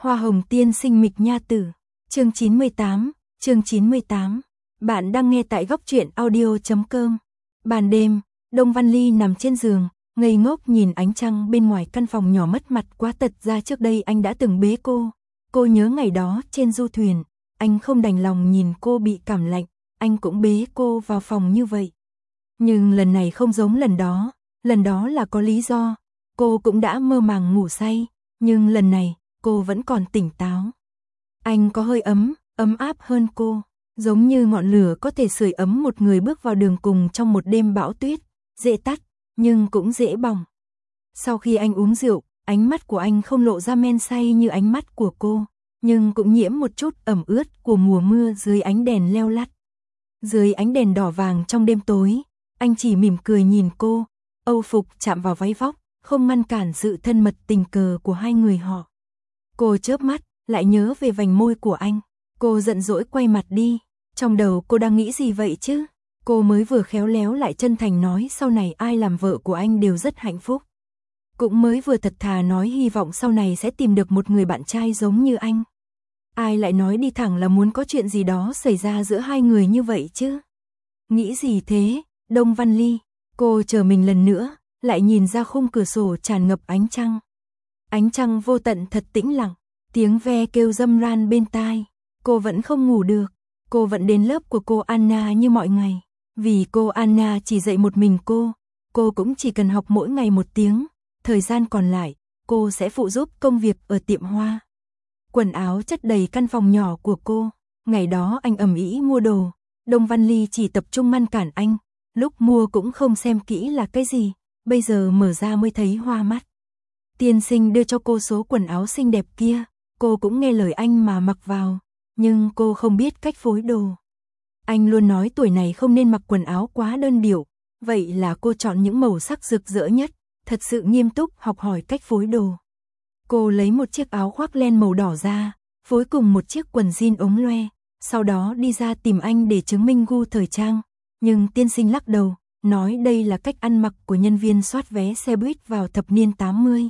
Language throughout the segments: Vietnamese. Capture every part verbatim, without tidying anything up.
Hoa hồng tiên sinh Mịch Nha Tử, chương chín mươi tám, chương chín mươi tám. Bạn đang nghe tại góc truyện audio chấm com. Ban đêm, Đông Văn Ly nằm trên giường, ngây ngốc nhìn ánh trăng bên ngoài căn phòng nhỏ mất mặt quá tật ra trước đây anh đã từng bế cô. Cô nhớ ngày đó trên du thuyền, anh không đành lòng nhìn cô bị cảm lạnh, anh cũng bế cô vào phòng như vậy. Nhưng lần này không giống lần đó, lần đó là có lý do, cô cũng đã mơ màng ngủ say, nhưng lần này, cô vẫn còn tỉnh táo. Anh có hơi ấm, ấm áp hơn cô, giống như ngọn lửa có thể sưởi ấm một người bước vào đường cùng trong một đêm bão tuyết, dễ tắt, nhưng cũng dễ bỏng. Sau khi anh uống rượu, ánh mắt của anh không lộ ra men say như ánh mắt của cô, nhưng cũng nhiễm một chút ẩm ướt của mùa mưa dưới ánh đèn leo lắt. Dưới ánh đèn đỏ vàng trong đêm tối, anh chỉ mỉm cười nhìn cô, âu phục chạm vào váy vóc, không ngăn cản sự thân mật tình cờ của hai người họ. Cô chớp mắt, lại nhớ về vành môi của anh. Cô giận dỗi quay mặt đi. Trong đầu cô đang nghĩ gì vậy chứ? Cô mới vừa khéo léo lại chân thành nói sau này ai làm vợ của anh đều rất hạnh phúc. Cũng mới vừa thật thà nói hy vọng sau này sẽ tìm được một người bạn trai giống như anh. Ai lại nói đi thẳng là muốn có chuyện gì đó xảy ra giữa hai người như vậy chứ? Nghĩ gì thế, Đông Văn Ly? Cô chờ mình lần nữa, lại nhìn ra khung cửa sổ tràn ngập ánh trăng. Ánh trăng vô tận thật tĩnh lặng, tiếng ve kêu râm ran bên tai. Cô vẫn không ngủ được, cô vẫn đến lớp của cô Anna như mọi ngày. Vì cô Anna chỉ dạy một mình cô, cô cũng chỉ cần học mỗi ngày một tiếng. Thời gian còn lại, cô sẽ phụ giúp công việc ở tiệm hoa. Quần áo chất đầy căn phòng nhỏ của cô. Ngày đó anh ầm ĩ mua đồ, Đông Văn Ly chỉ tập trung ngăn cản anh. Lúc mua cũng không xem kỹ là cái gì, bây giờ mở ra mới thấy hoa mắt. Tiên sinh đưa cho cô số quần áo xinh đẹp kia, cô cũng nghe lời anh mà mặc vào, nhưng cô không biết cách phối đồ. Anh luôn nói tuổi này không nên mặc quần áo quá đơn điệu, vậy là cô chọn những màu sắc rực rỡ nhất, thật sự nghiêm túc học hỏi cách phối đồ. Cô lấy một chiếc áo khoác len màu đỏ ra, phối cùng một chiếc quần jean ống loe, sau đó đi ra tìm anh để chứng minh gu thời trang, nhưng tiên sinh lắc đầu, nói đây là cách ăn mặc của nhân viên soát vé xe buýt vào thập niên tám mươi.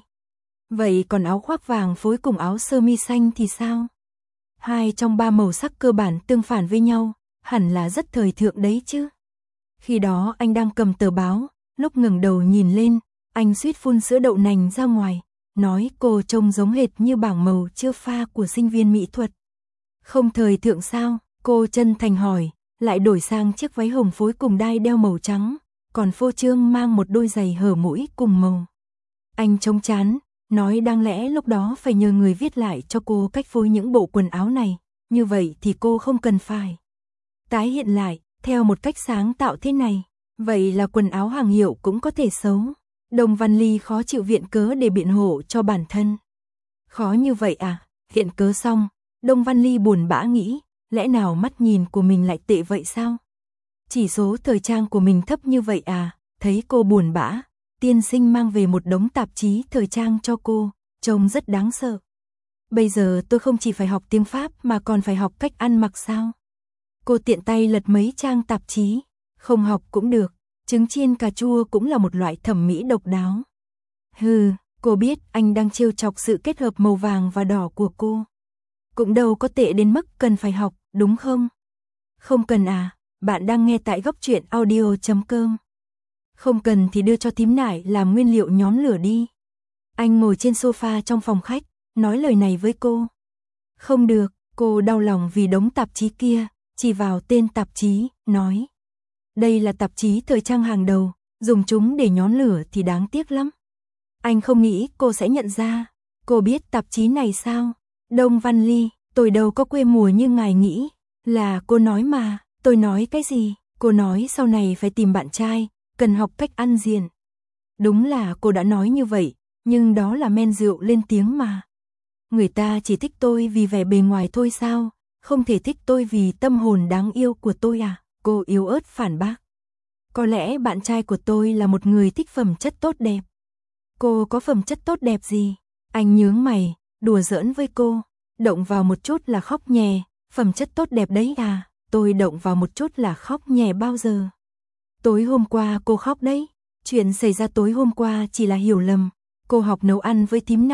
Vậy còn áo khoác vàng phối cùng áo sơ mi xanh thì sao? Hai trong ba màu sắc cơ bản tương phản với nhau, hẳn là rất thời thượng đấy chứ. Khi đó anh đang cầm tờ báo, lúc ngẩng đầu nhìn lên, anh suýt phun sữa đậu nành ra ngoài, nói cô trông giống hệt như bảng màu chưa pha của sinh viên mỹ thuật. Không thời thượng sao? Cô chân thành hỏi, lại đổi sang chiếc váy hồng phối cùng đai đeo màu trắng, còn phô trương mang một đôi giày hở mũi cùng màu. Anh trông chán, nói đáng lẽ lúc đó phải nhờ người viết lại cho cô cách phối những bộ quần áo này, như vậy thì cô không cần phải tái hiện lại, theo một cách sáng tạo thế này, vậy là quần áo hàng hiệu cũng có thể xấu. Đông Văn Ly khó chịu viện cớ để biện hộ cho bản thân. Khó như vậy à? Viện cớ xong, Đông Văn Ly buồn bã nghĩ, lẽ nào mắt nhìn của mình lại tệ vậy sao? Chỉ số thời trang của mình thấp như vậy à? Thấy cô buồn bã, tiên sinh mang về một đống tạp chí thời trang cho cô, trông rất đáng sợ. Bây giờ tôi không chỉ phải học tiếng Pháp mà còn phải học cách ăn mặc sao? Cô tiện tay lật mấy trang tạp chí, không học cũng được, trứng chiên cà chua cũng là một loại thẩm mỹ độc đáo. Hừ, cô biết anh đang trêu chọc sự kết hợp màu vàng và đỏ của cô. Cũng đâu có tệ đến mức cần phải học, đúng không? Không cần à, bạn đang nghe tại góc truyện audio chấm com. Không cần thì đưa cho thím nải làm nguyên liệu nhóm lửa đi. Anh ngồi trên sofa trong phòng khách, nói lời này với cô. Không được, cô đau lòng vì đống tạp chí kia, chỉ vào tên tạp chí, nói. Đây là tạp chí thời trang hàng đầu, dùng chúng để nhóm lửa thì đáng tiếc lắm. Anh không nghĩ cô sẽ nhận ra. Cô biết tạp chí này sao? Đông Văn Ly, tôi đâu có quê mùa như ngài nghĩ. Là cô nói mà, tôi nói cái gì? Cô nói sau này phải tìm bạn trai, cần học cách ăn diện. Đúng là cô đã nói như vậy, nhưng đó là men rượu lên tiếng mà. Người ta chỉ thích tôi vì vẻ bề ngoài thôi sao? Không thể thích tôi vì tâm hồn đáng yêu của tôi à? Cô yếu ớt phản bác. Có lẽ bạn trai của tôi là một người thích phẩm chất tốt đẹp. Cô có phẩm chất tốt đẹp gì? Anh nhướng mày, đùa giỡn với cô. Động vào một chút là khóc nhè, phẩm chất tốt đẹp đấy à? Tôi động vào một chút là khóc nhè bao giờ? Tối hôm qua cô khóc đấy. Chuyện xảy ra tối hôm qua chỉ là hiểu lầm. Cô học nấu ăn với thím nải,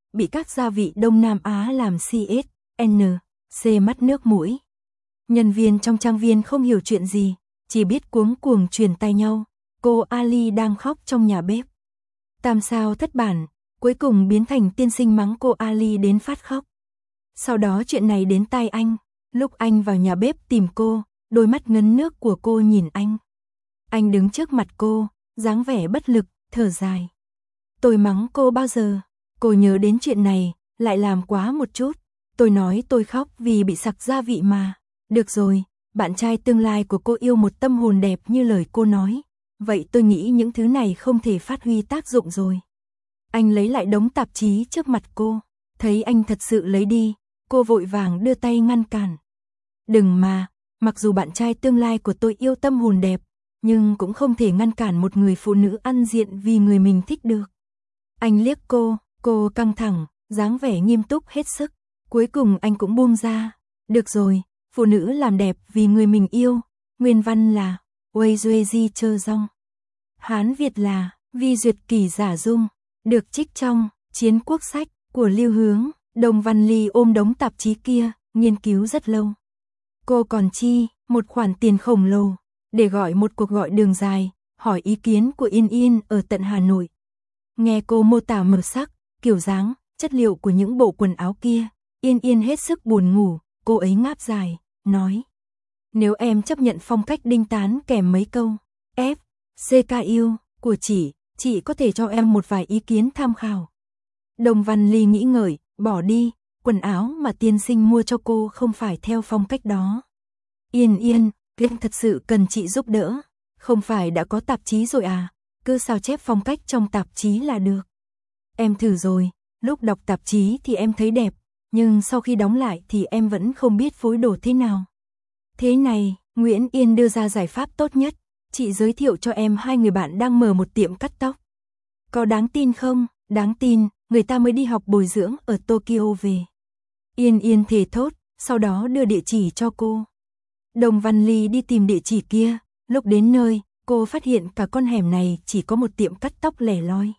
bị các gia vị Đông Nam Á làm xê ét en xê mắt nước mũi. Nhân viên trong trang viên không hiểu chuyện gì, chỉ biết cuống cuồng truyền tay nhau. Cô Ali đang khóc trong nhà bếp. Tam sao thất bản, cuối cùng biến thành tiên sinh mắng cô Ali đến phát khóc. Sau đó chuyện này đến tai anh, lúc anh vào nhà bếp tìm cô, đôi mắt ngấn nước của cô nhìn anh. Anh đứng trước mặt cô, dáng vẻ bất lực, thở dài. Tôi mắng cô bao giờ, cô nhớ đến chuyện này, lại làm quá một chút. Tôi nói tôi khóc vì bị sặc gia vị mà. Được rồi, bạn trai tương lai của cô yêu một tâm hồn đẹp như lời cô nói. Vậy tôi nghĩ những thứ này không thể phát huy tác dụng rồi. Anh lấy lại đống tạp chí trước mặt cô. Thấy anh thật sự lấy đi, cô vội vàng đưa tay ngăn cản. Đừng mà, mặc dù bạn trai tương lai của tôi yêu tâm hồn đẹp, nhưng cũng không thể ngăn cản một người phụ nữ ăn diện vì người mình thích được. Anh liếc cô, cô căng thẳng, dáng vẻ nghiêm túc hết sức. Cuối cùng anh cũng buông ra. Được rồi, phụ nữ làm đẹp vì người mình yêu. Nguyên văn là Wei Duy Di Chơ Dong. Hán Việt là Vi Duyệt Kỳ Giả Dung. Được trích trong Chiến Quốc Sách của Lưu Hướng. Đông Văn Ly ôm đống tạp chí kia, nghiên cứu rất lâu. Cô còn chi một khoản tiền khổng lồ để gọi một cuộc gọi đường dài, hỏi ý kiến của Yên Yên ở tận Hà Nội. Nghe cô mô tả màu sắc, kiểu dáng, chất liệu của những bộ quần áo kia, Yên Yên hết sức buồn ngủ. Cô ấy ngáp dài, nói: nếu em chấp nhận phong cách đinh tán kèm mấy câu F, C K U của chị, chị có thể cho em một vài ý kiến tham khảo. Đồng Văn Ly nghĩ ngợi, bỏ đi, quần áo mà tiên sinh mua cho cô không phải theo phong cách đó. Yên Yên, em thật sự cần chị giúp đỡ. Không phải đã có tạp chí rồi à, cứ sao chép phong cách trong tạp chí là được. Em thử rồi, lúc đọc tạp chí thì em thấy đẹp, nhưng sau khi đóng lại thì em vẫn không biết phối đồ thế nào. Thế này, Nguyễn Yên đưa ra giải pháp tốt nhất, chị giới thiệu cho em hai người bạn đang mở một tiệm cắt tóc. Có đáng tin không? Đáng tin, người ta mới đi học bồi dưỡng ở Tokyo về. Yên Yên thề thốt, sau đó đưa địa chỉ cho cô. Đồng Văn Ly đi tìm địa chỉ kia, lúc đến nơi, cô phát hiện cả con hẻm này chỉ có một tiệm cắt tóc lẻ loi.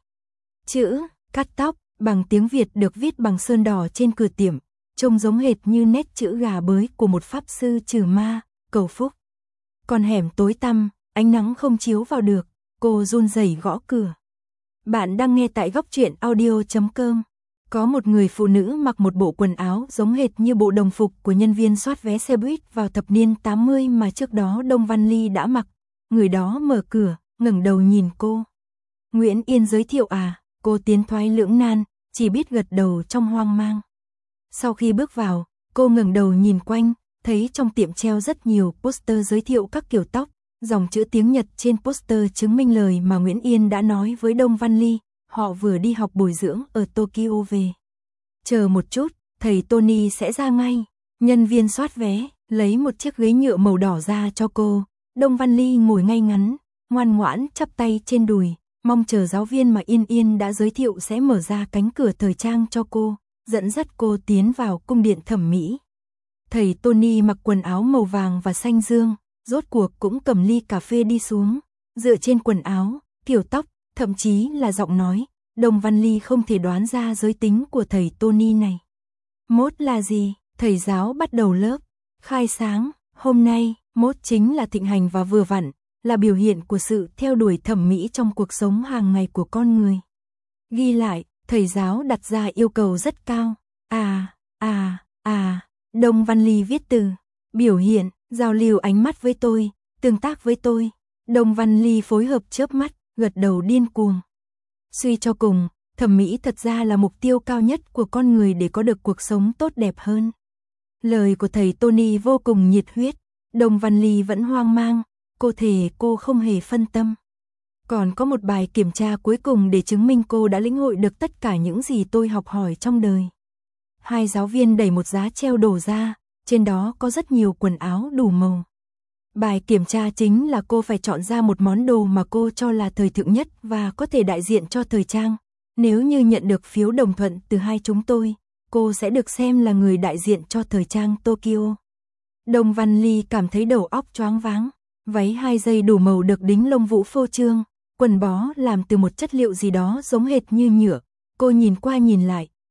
Chữ cắt tóc bằng tiếng Việt được viết bằng sơn đỏ trên cửa tiệm, trông giống hệt như nét chữ gà bới của một pháp sư trừ ma, cầu phúc. Con hẻm tối tăm, ánh nắng không chiếu vào được, cô run rẩy gõ cửa. Bạn đang nghe tại góc truyện audio chấm com. Có một người phụ nữ mặc một bộ quần áo giống hệt như bộ đồng phục của nhân viên soát vé xe buýt vào thập niên tám mươi mà trước đó Đông Văn Ly đã mặc. Người đó mở cửa, ngẩng đầu nhìn cô. Nguyễn Yên giới thiệu à? Cô tiến thoái lưỡng nan, chỉ biết gật đầu trong hoang mang. Sau khi bước vào, cô ngẩng đầu nhìn quanh, thấy trong tiệm treo rất nhiều poster giới thiệu các kiểu tóc, dòng chữ tiếng Nhật trên poster chứng minh lời mà Nguyễn Yên đã nói với Đông Văn Ly, họ vừa đi học bồi dưỡng ở Tokyo về. Chờ một chút, thầy Tony sẽ ra ngay. Nhân viên soát vé, lấy một chiếc ghế nhựa màu đỏ ra cho cô. Đông Văn Ly ngồi ngay ngắn, ngoan ngoãn chắp tay trên đùi, mong chờ giáo viên mà Yên Yên đã giới thiệu sẽ mở ra cánh cửa thời trang cho cô, dẫn dắt cô tiến vào cung điện thẩm mỹ. Thầy Tony mặc quần áo màu vàng và xanh dương, rốt cuộc cũng cầm ly cà phê đi xuống, dựa trên quần áo, kiểu tóc, thậm chí là giọng nói, Đông Văn Ly không thể đoán ra giới tính của thầy Tony này. Mốt là gì? Thầy giáo bắt đầu lớp. Khai sáng, hôm nay, mốt chính là thịnh hành và vừa vặn, là biểu hiện của sự theo đuổi thẩm mỹ trong cuộc sống hàng ngày của con người. Ghi lại, thầy giáo đặt ra yêu cầu rất cao. À, à, à, Đông Văn Ly viết từ, biểu hiện, giao lưu ánh mắt với tôi, tương tác với tôi. Đông Văn Ly phối hợp chớp mắt, gật đầu điên cuồng. Suy cho cùng, thẩm mỹ thật ra là mục tiêu cao nhất của con người để có được cuộc sống tốt đẹp hơn. Lời của thầy Tony vô cùng nhiệt huyết, Đông Văn Ly vẫn hoang mang, cô thề cô không hề phân tâm. Còn có một bài kiểm tra cuối cùng để chứng minh cô đã lĩnh hội được tất cả những gì tôi học hỏi trong đời. Hai giáo viên đẩy một giá treo đồ ra, trên đó có rất nhiều quần áo đủ màu. Bài kiểm tra chính là cô phải chọn ra một món đồ mà cô cho là thời thượng nhất và có thể đại diện cho thời trang. Nếu như nhận được phiếu đồng thuận từ hai chúng tôi, cô sẽ được xem là người đại diện cho thời trang Tokyo. Đông Văn Ly cảm thấy đầu óc choáng váng. Váy hai dây đủ màu được đính lông vũ phô trương, quần bó làm từ một chất liệu gì đó giống hệt như nhựa. Cô nhìn qua nhìn lại,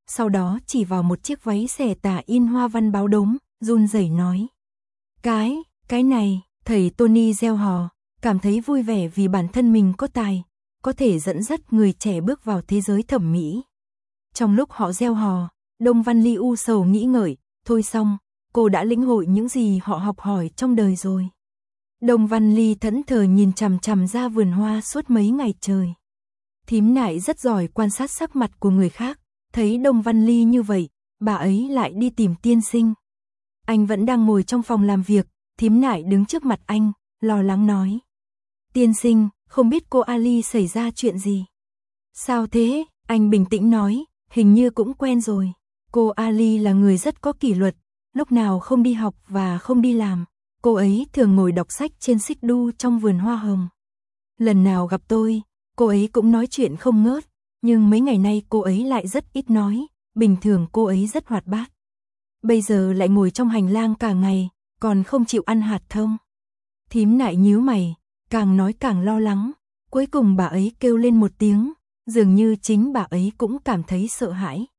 sau đó chỉ vào một chiếc váy xẻ tà in hoa văn báo đốm, run rẩy nói. Cái, cái này, thầy Tony reo hò, cảm thấy vui vẻ vì bản thân mình có tài, có thể dẫn dắt người trẻ bước vào thế giới thẩm mỹ. Trong lúc họ reo hò, Đông Văn Ly u sầu nghĩ ngợi, thôi xong, cô đã lĩnh hội những gì họ học hỏi trong đời rồi. Đông Văn Ly thẫn thờ nhìn chằm chằm ra vườn hoa suốt mấy ngày trời. Thím Nại rất giỏi quan sát sắc mặt của người khác, thấy Đông Văn Ly như vậy, bà ấy lại đi tìm tiên sinh. Anh vẫn đang ngồi trong phòng làm việc, thím Nại đứng trước mặt anh, lo lắng nói. Tiên sinh, không biết cô Ali xảy ra chuyện gì? Sao thế? Anh bình tĩnh nói, hình như cũng quen rồi. Cô Ali là người rất có kỷ luật, lúc nào không đi học và không đi làm. Cô ấy thường ngồi đọc sách trên xích đu trong vườn hoa hồng. Lần nào gặp tôi, cô ấy cũng nói chuyện không ngớt, nhưng mấy ngày nay cô ấy lại rất ít nói, bình thường cô ấy rất hoạt bát. Bây giờ lại ngồi trong hành lang cả ngày, còn không chịu ăn hạt thông. Thím Nại nhíu mày, càng nói càng lo lắng, cuối cùng bà ấy kêu lên một tiếng, dường như chính bà ấy cũng cảm thấy sợ hãi.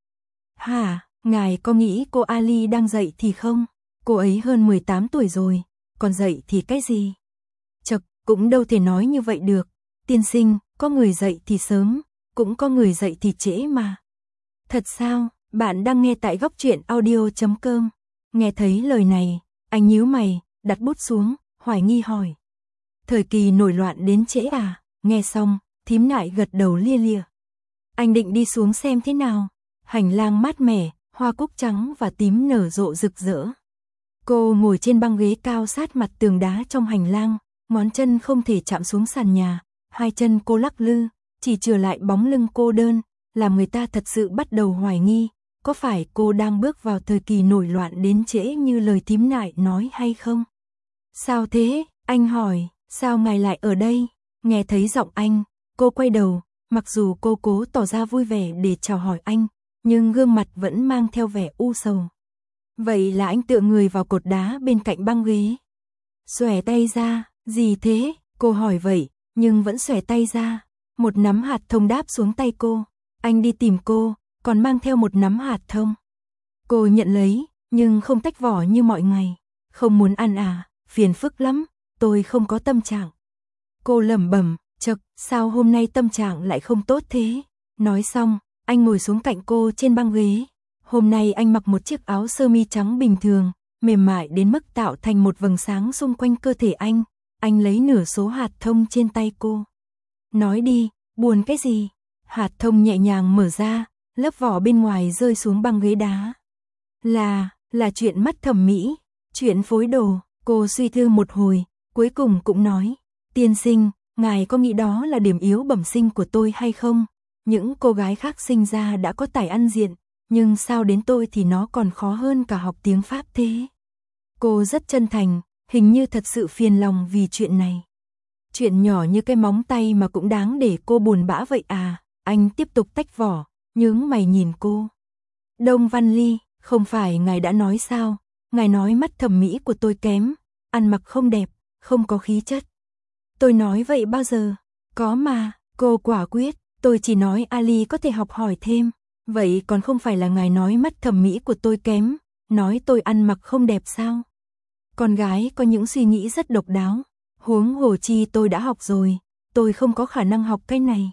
Hả, ngài có nghĩ cô Ali đang dậy thì không? Cô ấy hơn mười tám tuổi rồi, còn dậy thì cái gì? Chật, cũng đâu thể nói như vậy được. Tiên sinh, có người dậy thì sớm, cũng có người dậy thì trễ mà. Thật sao? Bạn đang nghe tại góc truyện audio chấm com. Nghe thấy lời này, anh nhíu mày, đặt bút xuống, hoài nghi hỏi. Thời kỳ nổi loạn đến trễ à? Nghe xong, thím Nại gật đầu lia lịa. Anh định đi xuống xem thế nào? Hành lang mát mẻ, hoa cúc trắng và tím nở rộ rực rỡ. Cô ngồi trên băng ghế cao sát mặt tường đá trong hành lang, ngón chân không thể chạm xuống sàn nhà, hai chân cô lắc lư, chỉ chừa lại bóng lưng cô đơn, làm người ta thật sự bắt đầu hoài nghi, có phải cô đang bước vào thời kỳ nổi loạn đến trễ như lời thím Nại nói hay không? Sao thế? Anh hỏi, sao ngài lại ở đây? Nghe thấy giọng anh, cô quay đầu, mặc dù cô cố tỏ ra vui vẻ để chào hỏi anh, nhưng gương mặt vẫn mang theo vẻ u sầu. Vậy là anh tựa người vào cột đá bên cạnh băng ghế. Xòe tay ra, gì thế? Cô hỏi vậy, nhưng vẫn xòe tay ra. Một nắm hạt thông đáp xuống tay cô. Anh đi tìm cô, còn mang theo một nắm hạt thông. Cô nhận lấy, nhưng không tách vỏ như mọi ngày. Không muốn ăn à, phiền phức lắm, tôi không có tâm trạng. Cô lẩm bẩm, chậc, sao hôm nay tâm trạng lại không tốt thế? Nói xong, anh ngồi xuống cạnh cô trên băng ghế. Hôm nay anh mặc một chiếc áo sơ mi trắng bình thường, mềm mại đến mức tạo thành một vầng sáng xung quanh cơ thể anh. Anh lấy nửa số hạt thông trên tay cô. Nói đi, buồn cái gì? Hạt thông nhẹ nhàng mở ra, lớp vỏ bên ngoài rơi xuống băng ghế đá. Là, là chuyện mắt thẩm mỹ, chuyện phối đồ. Cô suy tư một hồi, cuối cùng cũng nói. Tiên sinh, ngài có nghĩ đó là điểm yếu bẩm sinh của tôi hay không? Những cô gái khác sinh ra đã có tài ăn diện, nhưng sao đến tôi thì nó còn khó hơn cả học tiếng Pháp thế? Cô rất chân thành, hình như thật sự phiền lòng vì chuyện này. Chuyện nhỏ như cái móng tay mà cũng đáng để cô buồn bã vậy à? Anh tiếp tục tách vỏ, nhướng mày nhìn cô. Đông Văn Ly, không phải ngài đã nói sao? Ngài nói mắt thẩm mỹ của tôi kém, ăn mặc không đẹp, không có khí chất. Tôi nói vậy bao giờ? Có mà, cô quả quyết, tôi chỉ nói Ali có thể học hỏi thêm. Vậy còn không phải là ngài nói mắt thẩm mỹ của tôi kém, nói tôi ăn mặc không đẹp sao? Con gái có những suy nghĩ rất độc đáo, huống hồ chi tôi đã học rồi, tôi không có khả năng học cái này.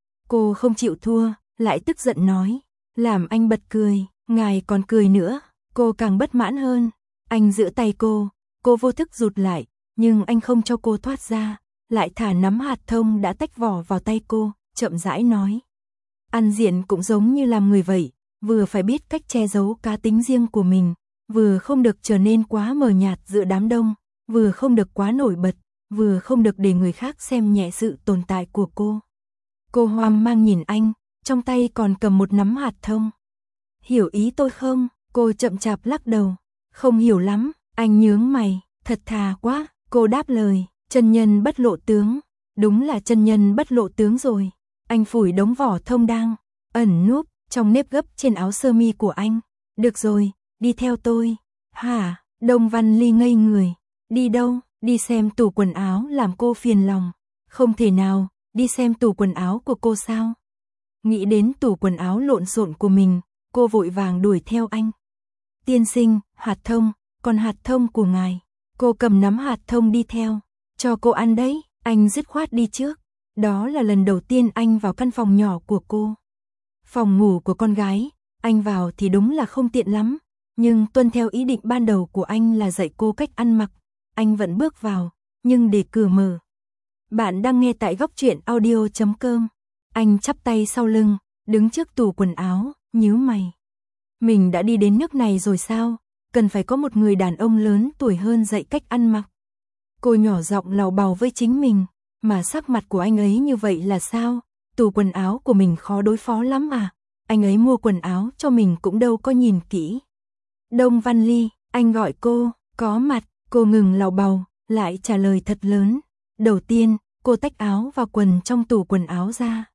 Cô không chịu thua, lại tức giận nói, làm anh bật cười, ngài còn cười nữa, cô càng bất mãn hơn. Anh giữ tay cô, cô vô thức rụt lại, nhưng anh không cho cô thoát ra, lại thả nắm hạt thông đã tách vỏ vào tay cô, chậm rãi nói. Ăn diện cũng giống như làm người vậy, vừa phải biết cách che giấu cá tính riêng của mình, vừa không được trở nên quá mờ nhạt giữa đám đông, vừa không được quá nổi bật, vừa không được để người khác xem nhẹ sự tồn tại của cô. Cô hoang mang nhìn anh, trong tay còn cầm một nắm hạt thông. Hiểu ý tôi không? Cô chậm chạp lắc đầu. Không hiểu lắm, anh nhướng mày, thật thà quá, cô đáp lời, chân nhân bất lộ tướng. Đúng là chân nhân bất lộ tướng rồi. Anh phủi đống vỏ thông đang ẩn núp trong nếp gấp trên áo sơ mi của anh. Được rồi, đi theo tôi. Hả? Đông Văn Ly ngây người. Đi đâu? Đi xem tủ quần áo làm cô phiền lòng. Không thể nào, đi xem tủ quần áo của cô sao? Nghĩ đến tủ quần áo lộn xộn của mình, cô vội vàng đuổi theo anh. Tiên sinh, hạt thông, còn hạt thông của ngài. Cô cầm nắm hạt thông đi theo. Cho cô ăn đấy, anh dứt khoát đi trước. Đó là lần đầu tiên anh vào căn phòng nhỏ của cô. Phòng ngủ của con gái, anh vào thì đúng là không tiện lắm. Nhưng tuân theo ý định ban đầu của anh là dạy cô cách ăn mặc. Anh vẫn bước vào, nhưng để cửa mở. Bạn đang nghe tại góc truyện audio chấm com. Anh chắp tay sau lưng, đứng trước tủ quần áo, nhíu mày. Mình đã đi đến nước này rồi sao? Cần phải có một người đàn ông lớn tuổi hơn dạy cách ăn mặc. Cô nhỏ giọng lầu bầu với chính mình, mà sắc mặt của anh ấy như vậy là sao? Tủ quần áo của mình khó đối phó lắm à? Anh ấy mua quần áo cho mình cũng đâu có nhìn kỹ. Đông Văn Ly, anh gọi cô, có mặt, cô ngừng lầu bầu, lại trả lời thật lớn. Đầu tiên, cô tách áo và quần trong tủ quần áo ra.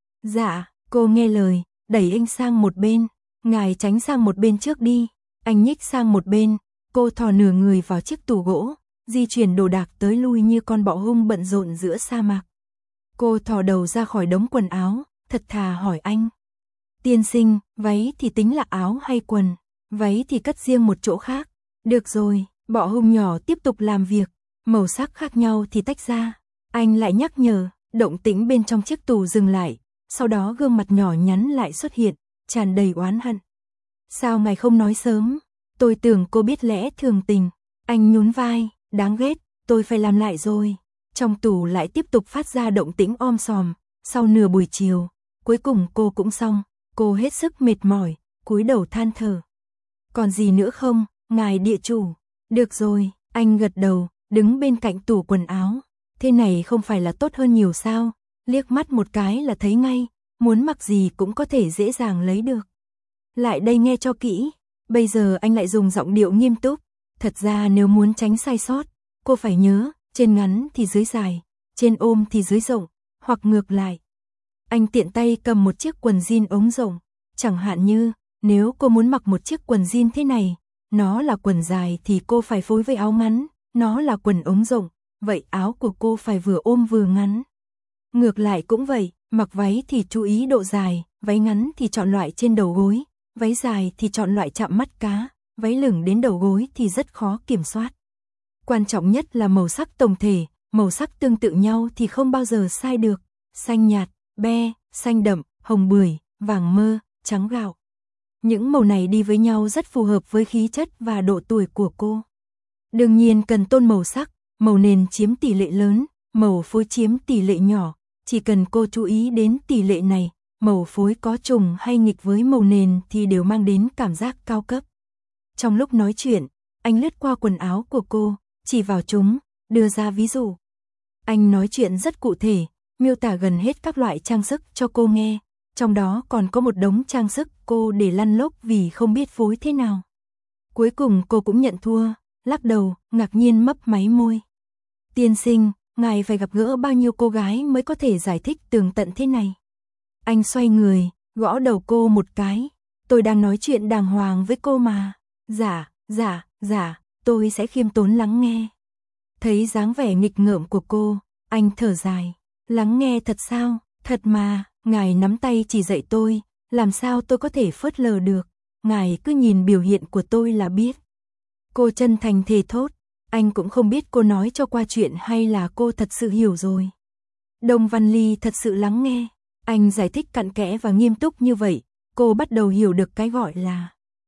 Dạ, cô nghe lời, đẩy anh sang một bên. Ngài tránh sang một bên trước đi. Anh nhích sang một bên, cô thò nửa người vào chiếc tủ gỗ, di chuyển đồ đạc tới lui như con bọ hung bận rộn giữa sa mạc. Cô thò đầu ra khỏi đống quần áo, thật thà hỏi anh. Tiên sinh, váy thì tính là áo hay quần? Váy thì cất riêng một chỗ khác. Được rồi, bọ hung nhỏ tiếp tục làm việc, màu sắc khác nhau thì tách ra. Anh lại nhắc nhở, động tĩnh bên trong chiếc tủ dừng lại, sau đó gương mặt nhỏ nhắn lại xuất hiện, tràn đầy oán hận. Sao ngài không nói sớm? Tôi tưởng cô biết lẽ thường tình. Anh nhún vai, đáng ghét, tôi phải làm lại rồi. Trong tủ lại tiếp tục phát ra động tĩnh om sòm. Sau nửa buổi chiều, cuối cùng cô cũng xong. Cô hết sức mệt mỏi, cúi đầu than thở. Còn gì nữa không, ngài địa chủ? Được rồi, anh gật đầu, đứng bên cạnh tủ quần áo. Thế này không phải là tốt hơn nhiều sao? Liếc mắt một cái là thấy ngay, muốn mặc gì cũng có thể dễ dàng lấy được. Lại đây nghe cho kỹ, bây giờ anh lại dùng giọng điệu nghiêm túc. Thật ra nếu muốn tránh sai sót, cô phải nhớ, trên ngắn thì dưới dài, trên ôm thì dưới rộng, hoặc ngược lại. Anh tiện tay cầm một chiếc quần jean ống rộng, chẳng hạn như, nếu cô muốn mặc một chiếc quần jean thế này, nó là quần dài thì cô phải phối với áo ngắn, nó là quần ống rộng, vậy áo của cô phải vừa ôm vừa ngắn. Ngược lại cũng vậy, mặc váy thì chú ý độ dài, váy ngắn thì chọn loại trên đầu gối. Váy dài thì chọn loại chạm mắt cá, váy lửng đến đầu gối thì rất khó kiểm soát. Quan trọng nhất là màu sắc tổng thể, màu sắc tương tự nhau thì không bao giờ sai được. Xanh nhạt, be, xanh đậm, hồng bưởi, vàng mơ, trắng gạo. Những màu này đi với nhau rất phù hợp với khí chất và độ tuổi của cô. Đương nhiên cần tôn màu sắc, màu nền chiếm tỷ lệ lớn, màu phối chiếm tỷ lệ nhỏ. Chỉ cần cô chú ý đến tỷ lệ này, màu phối có trùng hay nghịch với màu nền thì đều mang đến cảm giác cao cấp. Trong lúc nói chuyện, anh lướt qua quần áo của cô, chỉ vào chúng, đưa ra ví dụ. Anh nói chuyện rất cụ thể, miêu tả gần hết các loại trang sức cho cô nghe, trong đó còn có một đống trang sức cô để lăn lóc vì không biết phối thế nào. Cuối cùng cô cũng nhận thua, lắc đầu, ngạc nhiên mấp máy môi. Tiên sinh, ngài phải gặp gỡ bao nhiêu cô gái mới có thể giải thích tường tận thế này? Anh xoay người, gõ đầu cô một cái. Tôi đang nói chuyện đàng hoàng với cô mà. Dạ, dạ, dạ, tôi sẽ khiêm tốn lắng nghe. Thấy dáng vẻ nghịch ngợm của cô, anh thở dài. Lắng nghe thật sao? Thật mà, ngài nắm tay chỉ dạy tôi, làm sao tôi có thể phớt lờ được. Ngài cứ nhìn biểu hiện của tôi là biết. Cô chân thành thề thốt, anh cũng không biết cô nói cho qua chuyện hay là cô thật sự hiểu rồi. Đông Văn Ly thật sự lắng nghe. Anh giải thích cặn kẽ và nghiêm túc như vậy, cô bắt đầu hiểu được cái gọi là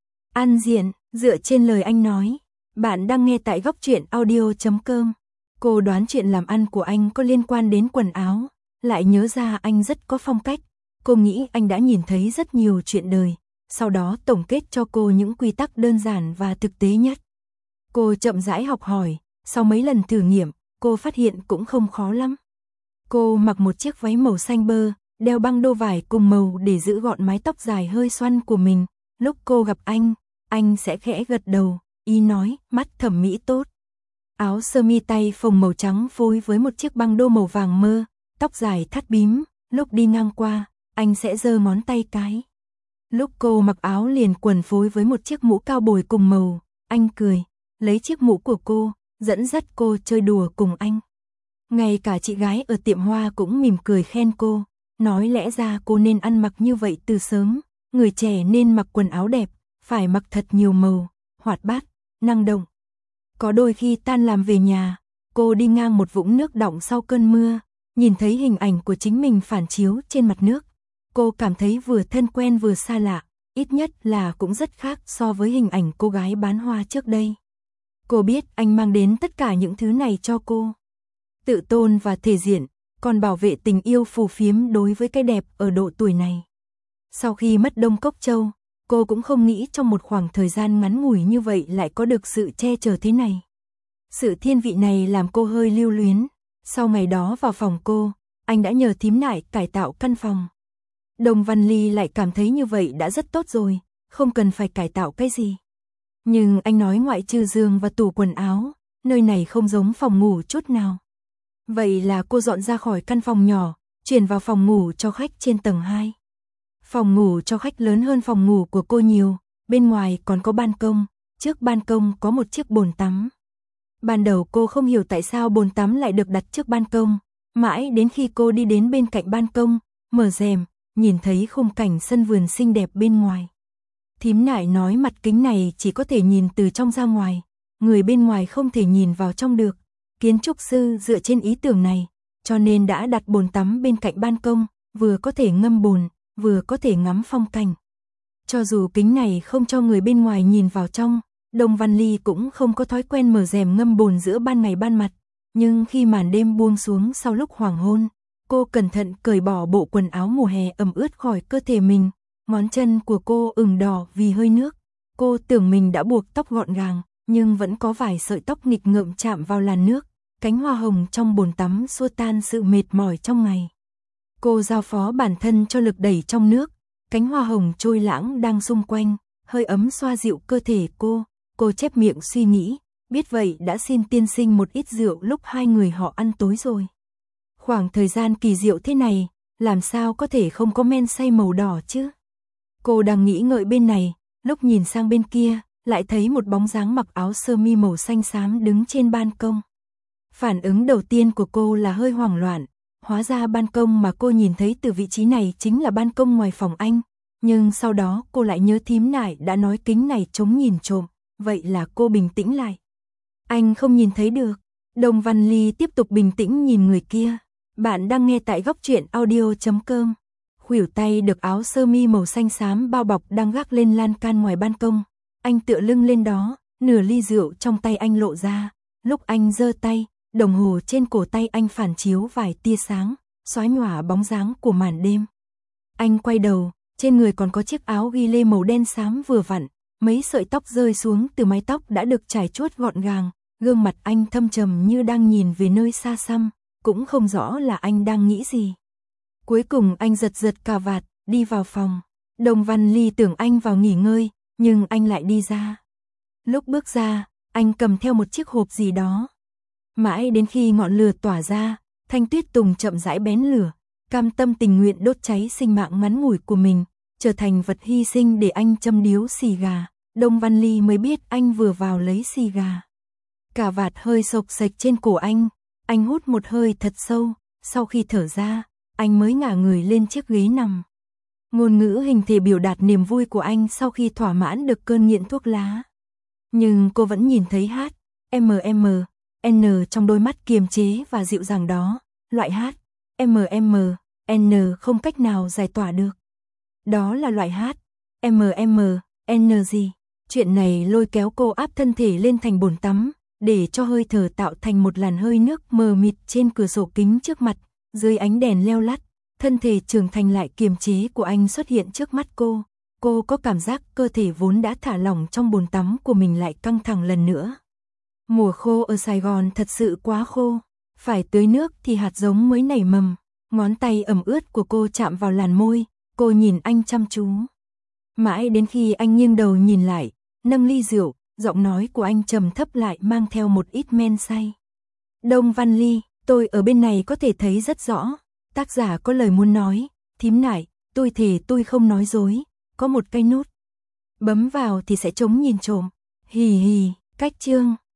ăn diện, dựa trên lời anh nói. Bạn đang nghe tại góc truyện audio chấm com. Cô đoán chuyện làm ăn của anh có liên quan đến quần áo, lại nhớ ra anh rất có phong cách. Cô nghĩ anh đã nhìn thấy rất nhiều chuyện đời, sau đó tổng kết cho cô những quy tắc đơn giản và thực tế nhất. Cô chậm rãi học hỏi, sau mấy lần thử nghiệm, cô phát hiện cũng không khó lắm. Cô mặc một chiếc váy màu xanh bơ, đeo băng đô vải cùng màu để giữ gọn mái tóc dài hơi xoăn của mình. Lúc cô gặp anh, anh sẽ khẽ gật đầu, ý nói, mắt thẩm mỹ tốt. Áo sơ mi tay phồng màu trắng phối với một chiếc băng đô màu vàng mơ, tóc dài thắt bím, lúc đi ngang qua, anh sẽ giơ ngón tay cái. Lúc cô mặc áo liền quần phối với một chiếc mũ cao bồi cùng màu, anh cười, lấy chiếc mũ của cô, dẫn dắt cô chơi đùa cùng anh. Ngay cả chị gái ở tiệm hoa cũng mỉm cười khen cô, nói lẽ ra cô nên ăn mặc như vậy từ sớm, người trẻ nên mặc quần áo đẹp, phải mặc thật nhiều màu, hoạt bát, năng động. Có đôi khi tan làm về nhà, cô đi ngang một vũng nước đọng sau cơn mưa, nhìn thấy hình ảnh của chính mình phản chiếu trên mặt nước. Cô cảm thấy vừa thân quen vừa xa lạ, ít nhất là cũng rất khác so với hình ảnh cô gái bán hoa trước đây. Cô biết anh mang đến tất cả những thứ này cho cô. Tự tôn và thể diện, còn bảo vệ tình yêu phù phiếm đối với cái đẹp ở độ tuổi này. Sau khi mất Đông Cốc Châu, cô cũng không nghĩ trong một khoảng thời gian ngắn ngủi như vậy lại có được sự che chở thế này. Sự thiên vị này làm cô hơi lưu luyến. Sau ngày đó vào phòng cô, anh đã nhờ thím nải cải tạo căn phòng. Đồng Văn Ly lại cảm thấy như vậy đã rất tốt rồi, không cần phải cải tạo cái gì. Nhưng anh nói ngoại trừ giường và tủ quần áo, nơi này không giống phòng ngủ chút nào. Vậy là cô dọn ra khỏi căn phòng nhỏ, chuyển vào phòng ngủ cho khách trên tầng hai. Phòng ngủ cho khách lớn hơn phòng ngủ của cô nhiều, bên ngoài còn có ban công, trước ban công có một chiếc bồn tắm. Ban đầu cô không hiểu tại sao bồn tắm lại được đặt trước ban công, mãi đến khi cô đi đến bên cạnh ban công, mở rèm, nhìn thấy khung cảnh sân vườn xinh đẹp bên ngoài. Thím nải nói mặt kính này chỉ có thể nhìn từ trong ra ngoài, người bên ngoài không thể nhìn vào trong được. Kiến trúc sư dựa trên ý tưởng này, cho nên đã đặt bồn tắm bên cạnh ban công, vừa có thể ngâm bồn, vừa có thể ngắm phong cảnh. Cho dù kính này không cho người bên ngoài nhìn vào trong, Đồng Văn Ly cũng không có thói quen mở rèm ngâm bồn giữa ban ngày ban mặt, nhưng khi màn đêm buông xuống sau lúc hoàng hôn, cô cẩn thận cởi bỏ bộ quần áo mùa hè ẩm ướt khỏi cơ thể mình, ngón chân của cô ửng đỏ vì hơi nước. Cô tưởng mình đã buộc tóc gọn gàng, nhưng vẫn có vài sợi tóc nghịch ngợm chạm vào làn nước, cánh hoa hồng trong bồn tắm xua tan sự mệt mỏi trong ngày. Cô giao phó bản thân cho lực đẩy trong nước, cánh hoa hồng trôi lãng đang xung quanh, hơi ấm xoa dịu cơ thể cô. Cô chép miệng suy nghĩ, biết vậy đã xin tiên sinh một ít rượu lúc hai người họ ăn tối rồi. Khoảng thời gian kỳ diệu thế này, làm sao có thể không có men say màu đỏ chứ? Cô đang nghĩ ngợi bên này, lúc nhìn sang bên kia, lại thấy một bóng dáng mặc áo sơ mi màu xanh xám đứng trên ban công. Phản ứng đầu tiên của cô là hơi hoảng loạn, hóa ra ban công mà cô nhìn thấy từ vị trí này chính là ban công ngoài phòng anh. Nhưng sau đó cô lại nhớ thím nải đã nói kính này chống nhìn trộm, vậy là cô bình tĩnh lại. Anh không nhìn thấy được. Đồng Văn Ly tiếp tục bình tĩnh nhìn người kia. Bạn đang nghe tại góc truyện audio chấm com. Khuỷu tay được áo sơ mi màu xanh xám bao bọc đang gác lên lan can ngoài ban công. Anh tựa lưng lên đó, nửa ly rượu trong tay anh lộ ra. Lúc anh giơ tay, đồng hồ trên cổ tay anh phản chiếu vài tia sáng, xóa nhòa bóng dáng của màn đêm. Anh quay đầu, trên người còn có chiếc áo ghi lê màu đen xám vừa vặn, mấy sợi tóc rơi xuống từ mái tóc đã được trải chuốt gọn gàng, gương mặt anh thâm trầm như đang nhìn về nơi xa xăm, cũng không rõ là anh đang nghĩ gì. Cuối cùng anh giật giật cà vạt, đi vào phòng. Đồng Văn Ly tưởng anh vào nghỉ ngơi, nhưng anh lại đi ra. Lúc bước ra, anh cầm theo một chiếc hộp gì đó. Mãi đến khi ngọn lửa tỏa ra, Thanh Tuyết Tùng chậm rãi bén lửa, cam tâm tình nguyện đốt cháy sinh mạng ngắn ngủi của mình, trở thành vật hy sinh để anh châm điếu xì gà. Đồng Văn Ly mới biết anh vừa vào lấy xì gà. Cà vạt hơi xộc xệch trên cổ anh, anh hút một hơi thật sâu, sau khi thở ra, anh mới ngả người lên chiếc ghế nằm. Ngôn ngữ hình thể biểu đạt niềm vui của anh sau khi thỏa mãn được cơn nghiện thuốc lá. Nhưng cô vẫn nhìn thấy H, M M, N trong đôi mắt kiềm chế và dịu dàng đó, loại H, M M, N không cách nào giải tỏa được. Đó là loại H, M M, N gì? Chuyện này lôi kéo cô áp thân thể lên thành bồn tắm, để cho hơi thở tạo thành một làn hơi nước mờ mịt trên cửa sổ kính trước mặt, dưới ánh đèn leo lắt, thân thể trưởng thành lại kiềm chế của anh xuất hiện trước mắt cô. Cô có cảm giác cơ thể vốn đã thả lỏng trong bồn tắm của mình lại căng thẳng lần nữa. Mùa khô ở Sài Gòn thật sự quá khô, phải tưới nước thì hạt giống mới nảy mầm. Ngón tay ẩm ướt của cô chạm vào làn môi, cô nhìn anh chăm chú. Mãi đến khi anh nghiêng đầu nhìn lại, nâng ly rượu, giọng nói của anh trầm thấp lại mang theo một ít men say. Đồng Văn Ly, tôi ở bên này có thể thấy rất rõ. Tác giả có lời muốn nói, thím nải, tôi thề tôi không nói dối, có một cái nút. Bấm vào thì sẽ chống nhìn trộm. Hì hì, cách chương.